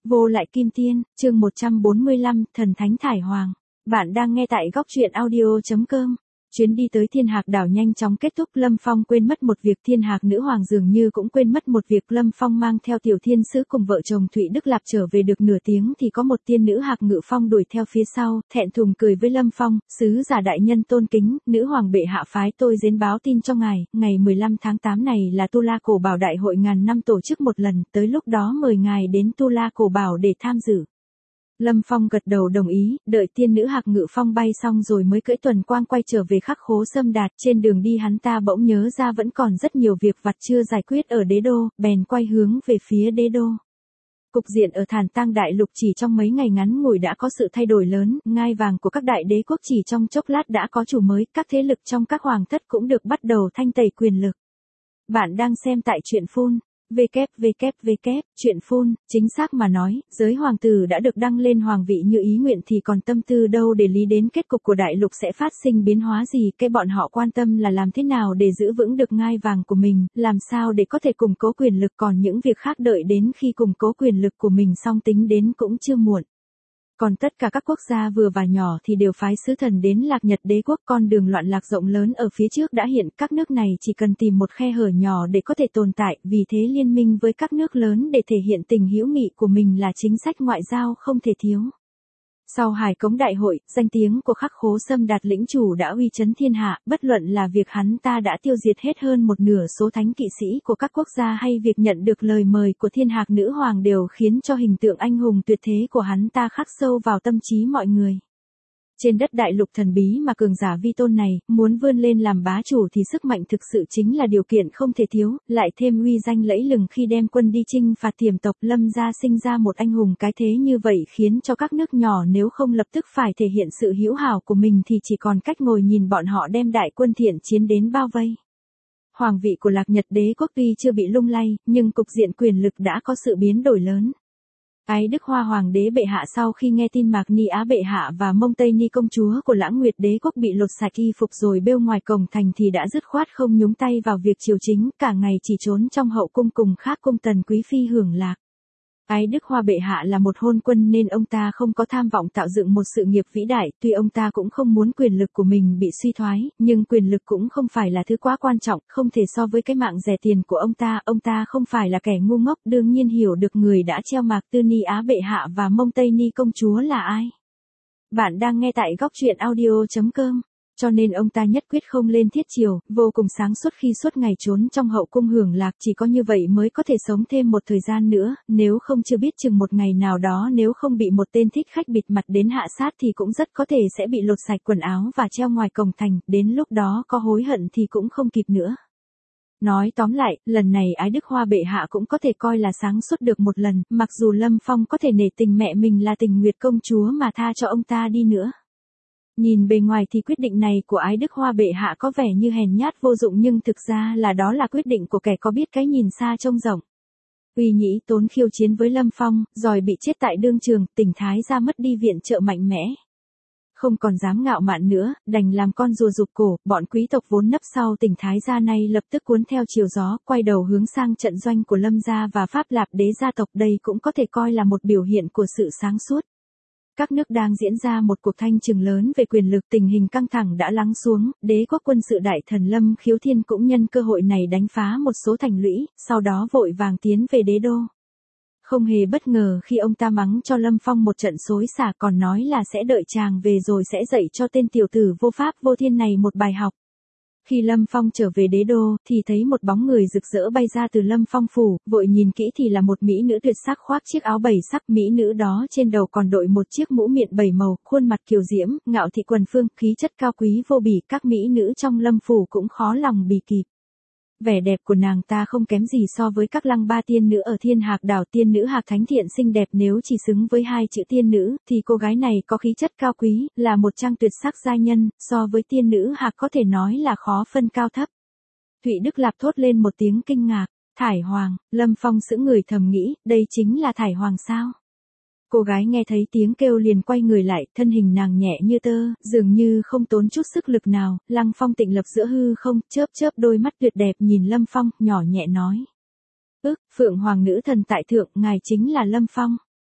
Vô lại kim tiên, chương 145, thần thánh thải hoàng. Bạn đang nghe tại góc truyện audio.com. Chuyến đi tới Thiên Hạc đảo nhanh chóng kết thúc, Lâm Phong quên mất một việc, Thiên Hạc nữ hoàng dường như cũng quên mất một việc. Lâm Phong mang theo tiểu thiên sứ cùng vợ chồng Thụy Đức Lạp trở về được nửa tiếng thì có một tiên nữ Hạc Ngự Phong đuổi theo phía sau, thẹn thùng cười với Lâm Phong, sứ giả đại nhân tôn kính, nữ hoàng bệ hạ phái tôi đến báo tin cho ngài, ngày 15 tháng 8 này là Tu La Cổ Bảo đại hội ngàn năm tổ chức một lần, tới lúc đó mời ngài đến Tu La Cổ Bảo để tham dự. Lâm Phong gật đầu đồng ý, đợi tiên nữ Hạc Ngự Phong bay xong rồi mới cưỡi tuần quang quay trở về Khắc Khố Sâm Đạt. Trên đường đi hắn ta bỗng nhớ ra vẫn còn rất nhiều việc vặt chưa giải quyết ở đế đô, bèn quay hướng về phía đế đô. Cục diện ở Thản Tang Đại Lục chỉ trong mấy ngày ngắn ngủi đã có sự thay đổi lớn, ngai vàng của các đại đế quốc chỉ trong chốc lát đã có chủ mới, các thế lực trong các hoàng thất cũng được bắt đầu thanh tẩy quyền lực. Bạn đang xem tại truyện Phun. Chuyện Phun, chính xác mà nói, giới hoàng tử đã được đăng lên hoàng vị như ý nguyện thì còn tâm tư đâu để lý đến kết cục của đại lục sẽ phát sinh biến hóa gì, cái bọn họ quan tâm là làm thế nào để giữ vững được ngai vàng của mình, làm sao để có thể củng cố quyền lực, còn những việc khác đợi đến khi củng cố quyền lực của mình xong tính đến cũng chưa muộn. Còn tất cả các quốc gia vừa và nhỏ thì đều phái sứ thần đến Lạc Nhật đế quốc, con đường loạn lạc rộng lớn ở phía trước đã hiện, các nước này chỉ cần tìm một khe hở nhỏ để có thể tồn tại, vì thế liên minh với các nước lớn để thể hiện tình hữu nghị của mình là chính sách ngoại giao không thể thiếu. Sau Hải Cống Đại hội, danh tiếng của Khắc Khố Sâm Đạt lĩnh chủ đã uy chấn thiên hạ, bất luận là việc hắn ta đã tiêu diệt hết hơn một nửa số thánh kỵ sĩ của các quốc gia hay việc nhận được lời mời của Thiên Hạc nữ hoàng đều khiến cho hình tượng anh hùng tuyệt thế của hắn ta khắc sâu vào tâm trí mọi người. Trên đất đại lục thần bí mà cường giả vi tôn này, muốn vươn lên làm bá chủ thì sức mạnh thực sự chính là điều kiện không thể thiếu, lại thêm uy danh lẫy lừng khi đem quân đi chinh phạt Tiềm tộc. Lâm gia sinh ra một anh hùng cái thế như vậy khiến cho các nước nhỏ nếu không lập tức phải thể hiện sự hữu hảo của mình thì chỉ còn cách ngồi nhìn bọn họ đem đại quân thiện chiến đến bao vây. Hoàng vị của Lạc Nhật đế quốc tuy chưa bị lung lay, nhưng cục diện quyền lực đã có sự biến đổi lớn. Ái Đức Hoa hoàng đế bệ hạ sau khi nghe tin Mạc Ni Á bệ hạ và Mông Tây Ni công chúa của Lãng Nguyệt đế quốc bị lột sạch y phục rồi bêu ngoài cổng thành thì đã dứt khoát không nhúng tay vào việc triều chính, cả ngày chỉ trốn trong hậu cung cùng khác cung tần quý phi hưởng lạc. Ái Đức Hoa bệ hạ là một hôn quân nên ông ta không có tham vọng tạo dựng một sự nghiệp vĩ đại, tuy ông ta cũng không muốn quyền lực của mình bị suy thoái, nhưng quyền lực cũng không phải là thứ quá quan trọng, không thể so với cái mạng rẻ tiền của ông ta không phải là kẻ ngu ngốc, đương nhiên hiểu được người đã treo Mạc Tư Ni Á bệ hạ và Mông Tây Ni công chúa là ai. Bạn đang nghe tại góc truyện audio.com. Cho nên ông ta nhất quyết không lên thiết triều, vô cùng sáng suốt khi suốt ngày trốn trong hậu cung hưởng lạc, chỉ có như vậy mới có thể sống thêm một thời gian nữa, nếu không chưa biết chừng một ngày nào đó nếu không bị một tên thích khách bịt mặt đến hạ sát thì cũng rất có thể sẽ bị lột sạch quần áo và treo ngoài cổng thành, đến lúc đó có hối hận thì cũng không kịp nữa. Nói tóm lại, lần này Ái Đức Hoa bệ hạ cũng có thể coi là sáng suốt được một lần, mặc dù Lâm Phong có thể nể tình mẹ mình là Tình Nguyệt công chúa mà tha cho ông ta đi nữa. Nhìn bề ngoài thì quyết định này của Ái Đức Hoa bệ hạ có vẻ như hèn nhát vô dụng nhưng thực ra là đó là quyết định của kẻ có biết cái nhìn xa trông rộng. Uy Nhĩ Tốn khiêu chiến với Lâm Phong, rồi bị chết tại đương trường, Tỉnh Thái Gia mất đi viện trợ mạnh mẽ. Không còn dám ngạo mạn nữa, đành làm con rùa rụt cổ, bọn quý tộc vốn nấp sau Tỉnh Thái Gia này lập tức cuốn theo chiều gió, quay đầu hướng sang trận doanh của Lâm gia và Pháp Lạp đế gia tộc, đây cũng có thể coi là một biểu hiện của sự sáng suốt. Các nước đang diễn ra một cuộc thanh trừng lớn về quyền lực, tình hình căng thẳng đã lắng xuống, đế quốc quân sự đại thần Lâm Khiếu Thiên cũng nhân cơ hội này đánh phá một số thành lũy, sau đó vội vàng tiến về đế đô. Không hề bất ngờ khi ông ta mắng cho Lâm Phong một trận xối xả, còn nói là sẽ đợi chàng về rồi sẽ dạy cho tên tiểu tử vô pháp vô thiên này một bài học. Khi Lâm Phong trở về đế đô, thì thấy một bóng người rực rỡ bay ra từ Lâm Phong phủ, vội nhìn kỹ thì là một mỹ nữ tuyệt sắc khoác chiếc áo 7 sắc, mỹ nữ đó trên đầu còn đội một chiếc mũ miệng 7 màu, khuôn mặt kiều diễm, ngạo thị quần phương, khí chất cao quý vô bỉ, các mỹ nữ trong Lâm phủ cũng khó lòng bì kịp. Vẻ đẹp của nàng ta không kém gì so với các lăng ba tiên nữ ở Thiên Hạc đảo, tiên nữ Hạc Thánh Thiện xinh đẹp nếu chỉ xứng với hai chữ tiên nữ, thì cô gái này có khí chất cao quý, là một trang tuyệt sắc giai nhân, so với tiên nữ Hạc có thể nói là khó phân cao thấp. Thụy Đức Lạp thốt lên một tiếng kinh ngạc, Thải Hoàng, Lâm Phong sững người thầm nghĩ, đây chính là Thải Hoàng sao? Cô gái nghe thấy tiếng kêu liền quay người lại, thân hình nàng nhẹ như tơ, dường như không tốn chút sức lực nào, lăng phong tịnh lập giữa hư không, chớp chớp đôi mắt tuyệt đẹp nhìn Lâm Phong, nhỏ nhẹ nói. Phượng Hoàng nữ thần tại thượng, ngài chính là Lâm Phong.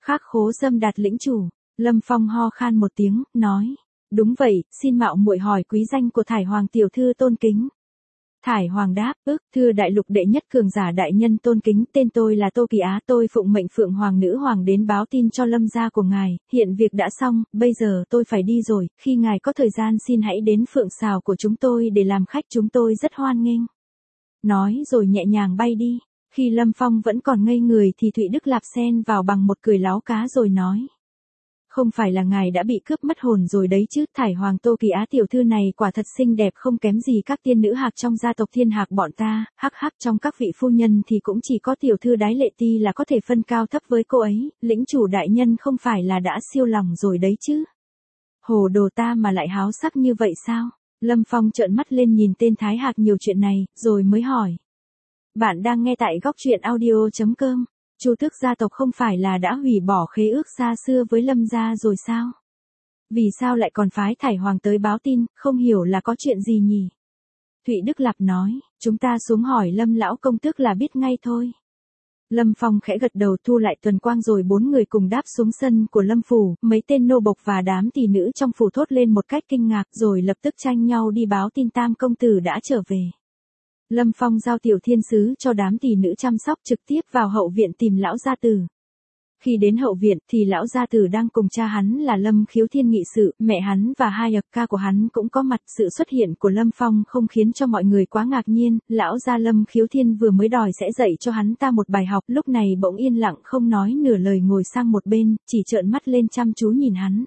Khắc khố dâm đạt lĩnh chủ. Lâm Phong ho khan một tiếng, nói. Đúng vậy, xin mạo muội hỏi quý danh của Thải Hoàng tiểu thư tôn kính. Thải Hoàng đáp, thưa đại lục đệ nhất cường giả đại nhân tôn kính, tên tôi là Tô Kỳ Á, tôi phụng mệnh Phượng Hoàng nữ hoàng đến báo tin cho Lâm gia của ngài, hiện việc đã xong, bây giờ tôi phải đi rồi, khi ngài có thời gian xin hãy đến Phượng Sào của chúng tôi để làm khách, chúng tôi rất hoan nghênh. Nói rồi nhẹ nhàng bay đi, khi Lâm Phong vẫn còn ngây người thì Thụy Đức Lạp xen vào bằng một cười láo cá rồi nói. Không phải là ngài đã bị cướp mất hồn rồi đấy chứ, Thải Hoàng Tô Kỳ Á tiểu thư này quả thật xinh đẹp không kém gì các tiên nữ hạc trong gia tộc Thiên Hạc bọn ta, hắc hắc trong các vị phu nhân thì cũng chỉ có tiểu thư Đái Lệ Ti là có thể phân cao thấp với cô ấy, lĩnh chủ đại nhân không phải là đã siêu lòng rồi đấy chứ. Hồ đồ ta mà lại háo sắc như vậy sao? Lâm Phong trợn mắt lên nhìn tên Thái Hạc nhiều chuyện này, rồi mới hỏi. Bạn đang nghe tại góc truyện audio.com. Chu tước gia tộc không phải là đã hủy bỏ khế ước xa xưa với Lâm gia rồi sao? Vì sao lại còn phái Thải Hoàng tới báo tin, không hiểu là có chuyện gì nhỉ? Thụy Đức Lạp nói, chúng ta xuống hỏi Lâm lão công tước là biết ngay thôi. Lâm Phong khẽ gật đầu thu lại tuần quang rồi 4 người cùng đáp xuống sân của Lâm phủ, mấy tên nô bộc và đám tỷ nữ trong phủ thốt lên một cách kinh ngạc rồi lập tức tranh nhau đi báo tin Tam công tử đã trở về. Lâm Phong giao tiểu thiên sứ cho đám tỷ nữ chăm sóc trực tiếp vào hậu viện tìm lão gia tử. Khi đến hậu viện thì lão gia tử đang cùng cha hắn là Lâm Khiếu Thiên nghị sự, mẹ hắn và hai ca của hắn cũng có mặt. Sự xuất hiện của Lâm Phong không khiến cho mọi người quá ngạc nhiên, lão gia Lâm Khiếu Thiên vừa mới đòi sẽ dạy cho hắn ta một bài học, lúc này bỗng yên lặng không nói nửa lời ngồi sang một bên, chỉ trợn mắt lên chăm chú nhìn hắn.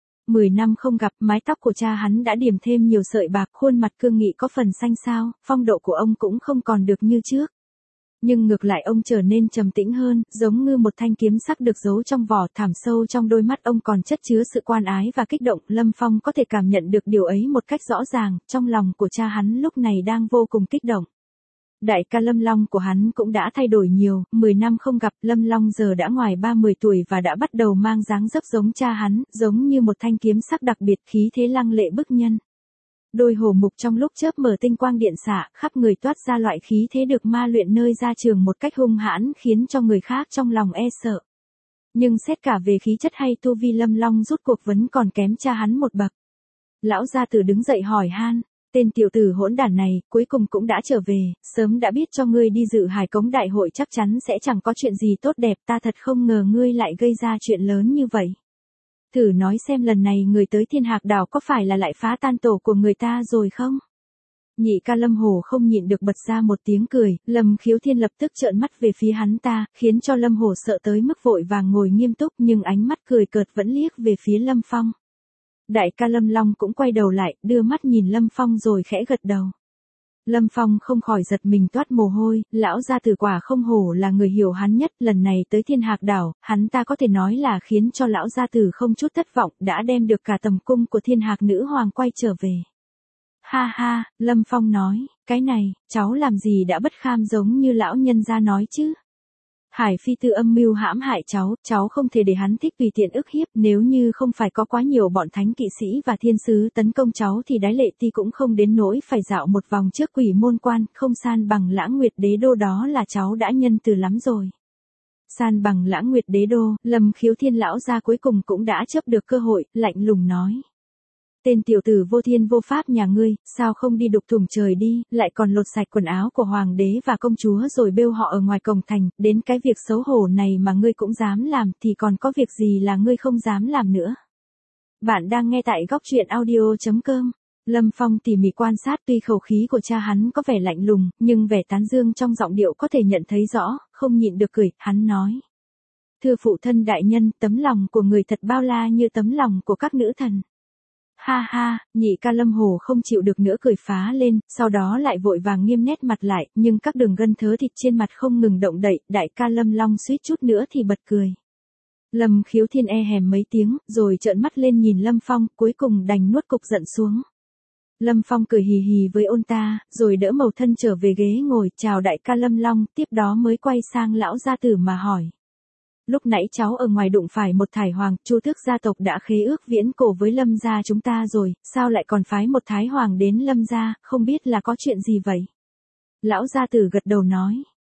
10 năm không gặp, mái tóc của cha hắn đã điểm thêm nhiều sợi bạc, khuôn mặt cương nghị có phần xanh xao, phong độ của ông cũng không còn được như trước. Nhưng ngược lại ông trở nên trầm tĩnh hơn, giống như một thanh kiếm sắc được giấu trong vỏ, thẳm sâu trong đôi mắt ông còn chất chứa sự quan ái và kích động. Lâm Phong có thể cảm nhận được điều ấy một cách rõ ràng, trong lòng của cha hắn lúc này đang vô cùng kích động. Đại ca Lâm Long của hắn cũng đã thay đổi nhiều, 10 năm không gặp, Lâm Long giờ đã ngoài 30 tuổi và đã bắt đầu mang dáng dấp giống cha hắn, giống như một thanh kiếm sắc đặc biệt, khí thế lăng lệ bức nhân. Đôi hổ mục trong lúc chớp mở tinh quang điện xạ, khắp người toát ra loại khí thế được ma luyện nơi ra trường một cách hung hãn khiến cho người khác trong lòng e sợ. Nhưng xét cả về khí chất hay tu vi Lâm Long rút cuộc vẫn còn kém cha hắn một bậc. Lão gia tử đứng dậy hỏi han. Tên tiểu tử hỗn đản này, cuối cùng cũng đã trở về, sớm đã biết cho ngươi đi dự Hải Cống đại hội chắc chắn sẽ chẳng có chuyện gì tốt đẹp, ta thật không ngờ ngươi lại gây ra chuyện lớn như vậy. Thử nói xem lần này người tới Thiên Hạc đảo có phải là lại phá tan tổ của người ta rồi không? Nhị ca Lâm Hổ không nhịn được bật ra một tiếng cười, Lâm Khiếu Thiên lập tức trợn mắt về phía hắn ta, khiến cho Lâm Hổ sợ tới mức vội vàng ngồi nghiêm túc nhưng ánh mắt cười cợt vẫn liếc về phía Lâm Phong. Đại ca Lâm Long cũng quay đầu lại, đưa mắt nhìn Lâm Phong rồi khẽ gật đầu. Lâm Phong không khỏi giật mình toát mồ hôi, lão gia tử quả không hổ là người hiểu hắn nhất, lần này tới Thiên Hạc đảo, hắn ta có thể nói là khiến cho lão gia tử không chút thất vọng, đã đem được cả tầm cung của Thiên Hạc nữ hoàng quay trở về. Ha ha, Lâm Phong nói, cái này, cháu làm gì đã bất kham giống như lão nhân gia nói chứ? Hải Phi Tư âm mưu hãm hại cháu không thể để hắn thích tùy tiện ức hiếp, nếu như không phải có quá nhiều bọn thánh kỵ sĩ và thiên sứ tấn công cháu thì Đái Lệ Ti cũng không đến nỗi phải dạo một vòng trước Quỷ Môn Quan, không san bằng Lãng Nguyệt Đế Đô đó là cháu đã nhân từ lắm rồi. San bằng Lãng Nguyệt Đế Đô, Lâm Khiếu Thiên lão gia cuối cùng cũng đã chấp được cơ hội, lạnh lùng nói. Tên tiểu tử vô thiên vô pháp nhà ngươi, sao không đi đục thủng trời đi, lại còn lột sạch quần áo của hoàng đế và công chúa rồi bêu họ ở ngoài cổng thành, đến cái việc xấu hổ này mà ngươi cũng dám làm thì còn có việc gì là ngươi không dám làm nữa. Bạn đang nghe tại góc truyện audio.com. Lâm Phong tỉ mỉ quan sát, tuy khẩu khí của cha hắn có vẻ lạnh lùng, nhưng vẻ tán dương trong giọng điệu có thể nhận thấy rõ, không nhịn được cười, hắn nói. Thưa phụ thân đại nhân, tấm lòng của người thật bao la như tấm lòng của các nữ thần. Ha ha, nhị ca Lâm Hồ không chịu được nữa cười phá lên, sau đó lại vội vàng nghiêm nét mặt lại, nhưng các đường gân thớ thịt trên mặt không ngừng động đậy, đại ca Lâm Long suýt chút nữa thì bật cười. Lâm Khiếu Thiên e hèm mấy tiếng, rồi trợn mắt lên nhìn Lâm Phong, cuối cùng đành nuốt cục giận xuống. Lâm Phong cười hì hì với ôn ta, rồi đỡ màu thân trở về ghế ngồi, chào đại ca Lâm Long, tiếp đó mới quay sang lão gia tử mà hỏi. Lúc nãy cháu ở ngoài đụng phải một Thải Hoàng, Chu tước gia tộc đã khế ước viễn cổ với Lâm gia chúng ta rồi, sao lại còn phái một Thái Hoàng đến Lâm gia, không biết là có chuyện gì vậy? Lão gia tử gật đầu nói.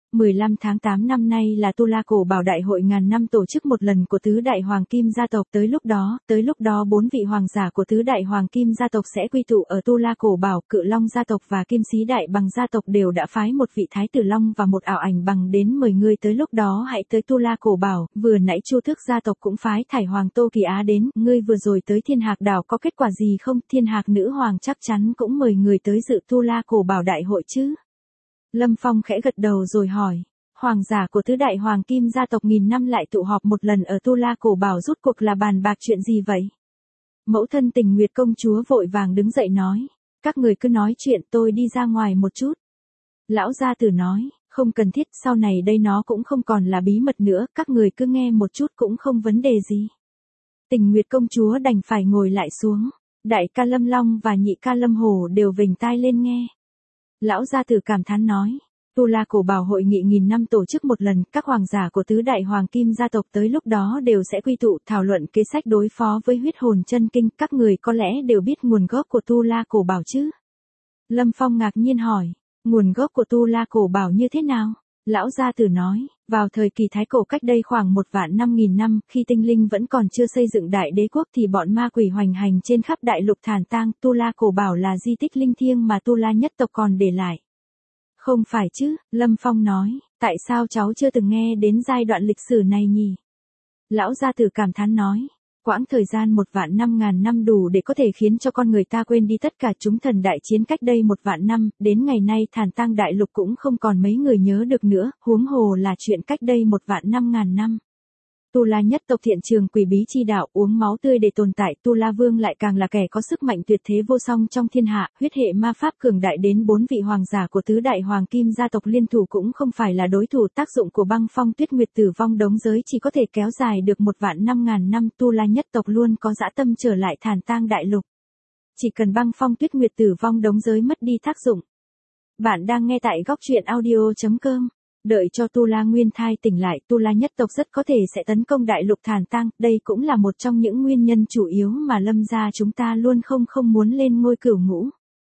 15 tháng 8 năm nay là Tu La Cổ Bảo Đại hội ngàn năm tổ chức một lần của tứ đại hoàng kim gia tộc, tới lúc đó 4 vị hoàng giả của tứ đại hoàng kim gia tộc sẽ quy tụ ở Tu La Cổ Bảo, Cự Long gia tộc và Kim Sĩ Đại Bằng gia tộc đều đã phái một vị thái tử long và một ảo ảnh bằng đến mời ngươi tới lúc đó hãy tới Tu La Cổ Bảo, vừa nãy Chu Thức gia tộc cũng phái Thải Hoàng Tô Kỳ Á đến, ngươi vừa rồi tới Thiên Hạc đảo có kết quả gì không? Thiên Hạc nữ hoàng chắc chắn cũng mời người tới dự Tu La Cổ Bảo Đại hội chứ? Lâm Phong khẽ gật đầu rồi hỏi, hoàng giả của tứ đại hoàng kim gia tộc nghìn năm lại tụ họp một lần ở Tu La Cổ Bảo rút cuộc là bàn bạc chuyện gì vậy? Mẫu thân Tình Nguyệt công chúa vội vàng đứng dậy nói, các người cứ nói chuyện, tôi đi ra ngoài một chút. Lão gia tử nói, không cần thiết, sau này đây nó cũng không còn là bí mật nữa, các người cứ nghe một chút cũng không vấn đề gì. Tình Nguyệt công chúa đành phải ngồi lại xuống, đại ca Lâm Long và nhị ca Lâm Hổ đều vểnh tai lên nghe. Lão gia tử cảm thán nói, Tu La Cổ Bảo hội nghị nghìn năm tổ chức một lần, các hoàng giả của tứ đại hoàng kim gia tộc tới lúc đó đều sẽ quy tụ thảo luận kế sách đối phó với huyết hồn chân kinh, các người có lẽ đều biết nguồn gốc của Tu La Cổ Bảo chứ? Lâm Phong ngạc nhiên hỏi, nguồn gốc của Tu La Cổ Bảo như thế nào? Lão gia tử nói, vào thời kỳ Thái Cổ cách đây khoảng 1.500.000 năm, khi tinh linh vẫn còn chưa xây dựng đại đế quốc thì bọn ma quỷ hoành hành trên khắp đại lục Thản Tang, Tu La Cổ Bảo là di tích linh thiêng mà Tu La nhất tộc còn để lại. Không phải chứ, Lâm Phong nói, tại sao cháu chưa từng nghe đến giai đoạn lịch sử này nhỉ? Lão gia tử cảm thán nói, quãng thời gian 1.500.000 năm đủ để có thể khiến cho con người ta quên đi tất cả chúng thần đại chiến cách đây 1.000 năm, đến ngày nay Thản Tang đại lục cũng không còn mấy người nhớ được nữa, huống hồ là chuyện cách đây 1.500.000 năm. Tu La nhất tộc thiện trường quỷ bí chi đạo, uống máu tươi để tồn tại, Tu La Vương lại càng là kẻ có sức mạnh tuyệt thế vô song trong thiên hạ, huyết hệ ma pháp cường đại đến 4 vị hoàng giả của tứ đại hoàng kim gia tộc liên thủ cũng không phải là đối thủ, tác dụng của băng phong tuyết nguyệt tử vong đống giới chỉ có thể kéo dài được 1.500.000 năm, Tu La nhất tộc luôn có dã tâm trở lại Thản Tang đại lục. Chỉ cần băng phong tuyết nguyệt tử vong đống giới mất đi tác dụng. Bạn đang nghe tại góc truyện audio.com. Đợi cho Tu La Nguyên Thai tỉnh lại, Tu La nhất tộc rất có thể sẽ tấn công đại lục Thản Tang, đây cũng là một trong những nguyên nhân chủ yếu mà Lâm gia chúng ta luôn không muốn lên ngôi cửu ngũ.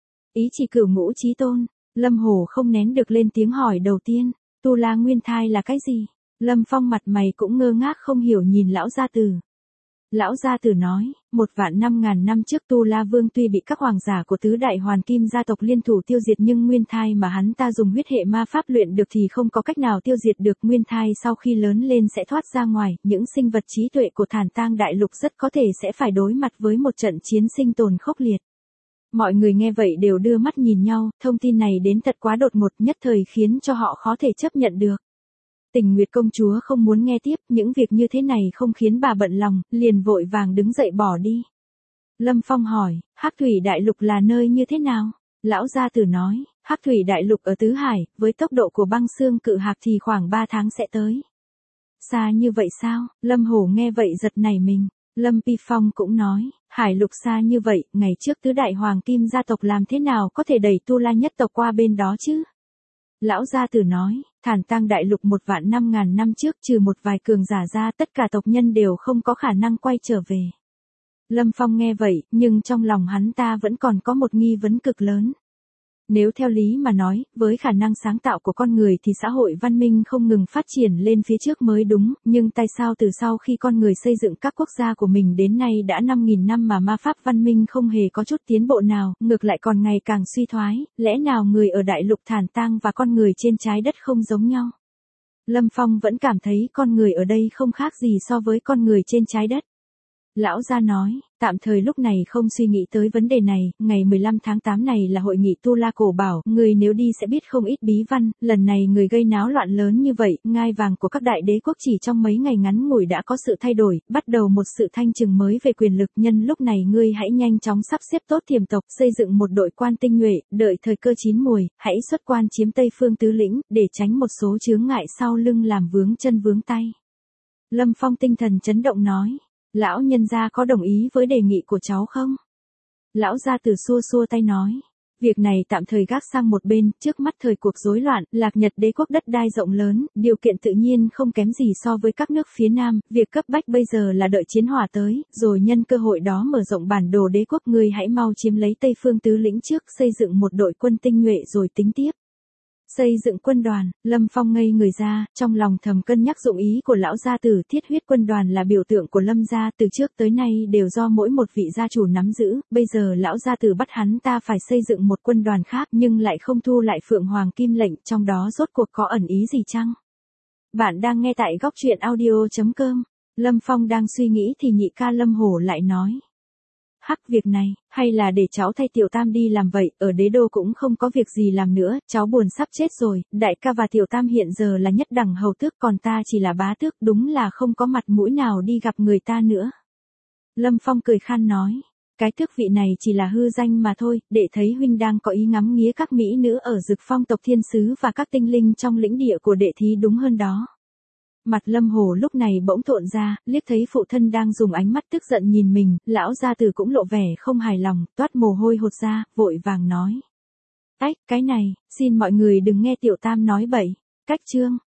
Ý chỉ cửu ngũ chí tôn, Lâm Hổ không nén được lên tiếng hỏi đầu tiên, Tu La Nguyên Thai là cái gì? Lâm Phong mặt mày cũng ngơ ngác không hiểu nhìn lão gia tử. Lão gia tử nói, 1.500.000 năm trước Tu La Vương tuy bị các hoàng giả của tứ đại hoàng kim gia tộc liên thủ tiêu diệt nhưng nguyên thai mà hắn ta dùng huyết hệ ma pháp luyện được thì không có cách nào tiêu diệt được. Nguyên thai sau khi lớn lên sẽ thoát ra ngoài, những sinh vật trí tuệ của Thản Tang đại lục rất có thể sẽ phải đối mặt với một trận chiến sinh tồn khốc liệt. Mọi người nghe vậy đều đưa mắt nhìn nhau, thông tin này đến thật quá đột ngột, nhất thời khiến cho họ khó thể chấp nhận được. Tình Nguyệt công chúa không muốn nghe tiếp, những việc như thế này không khiến bà bận lòng, liền vội vàng đứng dậy bỏ đi. Lâm Phong hỏi, Hắc Thủy Đại Lục là nơi như thế nào? Lão gia tử nói, Hắc Thủy Đại Lục ở Tứ Hải, với tốc độ của băng xương cự hạc thì khoảng 3 tháng sẽ tới. Xa như vậy sao? Lâm Hổ nghe vậy giật nảy mình. Lâm Pi Phong cũng nói, Hải Lục xa như vậy, ngày trước tứ đại hoàng kim gia tộc làm thế nào có thể đẩy Tu La nhất tộc qua bên đó chứ? Lão gia tử nói, Thản Tang đại lục 1.500.000 năm trước trừ một vài cường giả ra tất cả tộc nhân đều không có khả năng quay trở về. Lâm Phong nghe vậy, nhưng trong lòng hắn ta vẫn còn có một nghi vấn cực lớn. Nếu theo lý mà nói, với khả năng sáng tạo của con người thì xã hội văn minh không ngừng phát triển lên phía trước mới đúng, nhưng tại sao từ sau khi con người xây dựng các quốc gia của mình đến nay đã 5.000 năm mà ma pháp văn minh không hề có chút tiến bộ nào, ngược lại còn ngày càng suy thoái, lẽ nào người ở đại lục Thản Tang và con người trên trái đất không giống nhau? Lâm Phong vẫn cảm thấy con người ở đây không khác gì so với con người trên trái đất. Lão gia nói, tạm thời lúc này không suy nghĩ tới vấn đề này, ngày 15 tháng 8 này là hội nghị Tu La Cổ Bảo, người nếu đi sẽ biết không ít bí văn, lần này người gây náo loạn lớn như vậy, ngai vàng của các đại đế quốc chỉ trong mấy ngày ngắn ngủi đã có sự thay đổi, bắt đầu một sự thanh trừng mới về quyền lực, nhân lúc này ngươi hãy nhanh chóng sắp xếp tốt thiểm tộc, xây dựng một đội quan tinh nhuệ, đợi thời cơ chín muồi, hãy xuất quan chiếm Tây Phương Tứ Lĩnh, để tránh một số chướng ngại sau lưng làm vướng chân vướng tay. Lâm Phong tinh thần chấn động nói. Lão nhân gia có đồng ý với đề nghị của cháu không? Lão gia tử xua xua tay nói. Việc này tạm thời gác sang một bên, trước mắt thời cuộc rối loạn, Lạc Nhật đế quốc đất đai rộng lớn, điều kiện tự nhiên không kém gì so với các nước phía Nam, việc cấp bách bây giờ là đợi chiến hỏa tới, rồi nhân cơ hội đó mở rộng bản đồ đế quốc, người hãy mau chiếm lấy Tây Phương Tứ Lĩnh trước, xây dựng một đội quân tinh nhuệ rồi tính tiếp. Xây dựng quân đoàn, Lâm Phong ngây người ra, trong lòng thầm cân nhắc dụng ý của lão gia tử. Thiết huyết quân đoàn là biểu tượng của Lâm gia, từ trước tới nay đều do mỗi một vị gia chủ nắm giữ, bây giờ lão gia tử bắt hắn ta phải xây dựng một quân đoàn khác nhưng lại không thu lại Phượng Hoàng Kim lệnh, trong đó rốt cuộc có ẩn ý gì chăng? Bạn đang nghe tại góc truyện audio.com. Lâm Phong đang suy nghĩ thì nhị ca Lâm Hổ lại nói. Hắc, việc này, hay là để cháu thay Tiểu Tam đi làm vậy, ở đế đô cũng không có việc gì làm nữa, cháu buồn sắp chết rồi, đại ca và Tiểu Tam hiện giờ là nhất đẳng hầu tước còn ta chỉ là bá tước, đúng là không có mặt mũi nào đi gặp người ta nữa. Lâm Phong cười khan nói, cái tước vị này chỉ là hư danh mà thôi, đệ thấy huynh đang có ý ngắm nghía các mỹ nữ ở Dực Phong tộc thiên sứ và các tinh linh trong lĩnh địa của đệ thì đúng hơn đó. Mặt Lâm Hổ lúc này bỗng thộn ra, liếc thấy phụ thân đang dùng ánh mắt tức giận nhìn mình, lão gia tử cũng lộ vẻ không hài lòng, toát mồ hôi hột ra, vội vàng nói. Ách, cái này, xin mọi người đừng nghe Tiểu Tam nói bậy. Cách chương,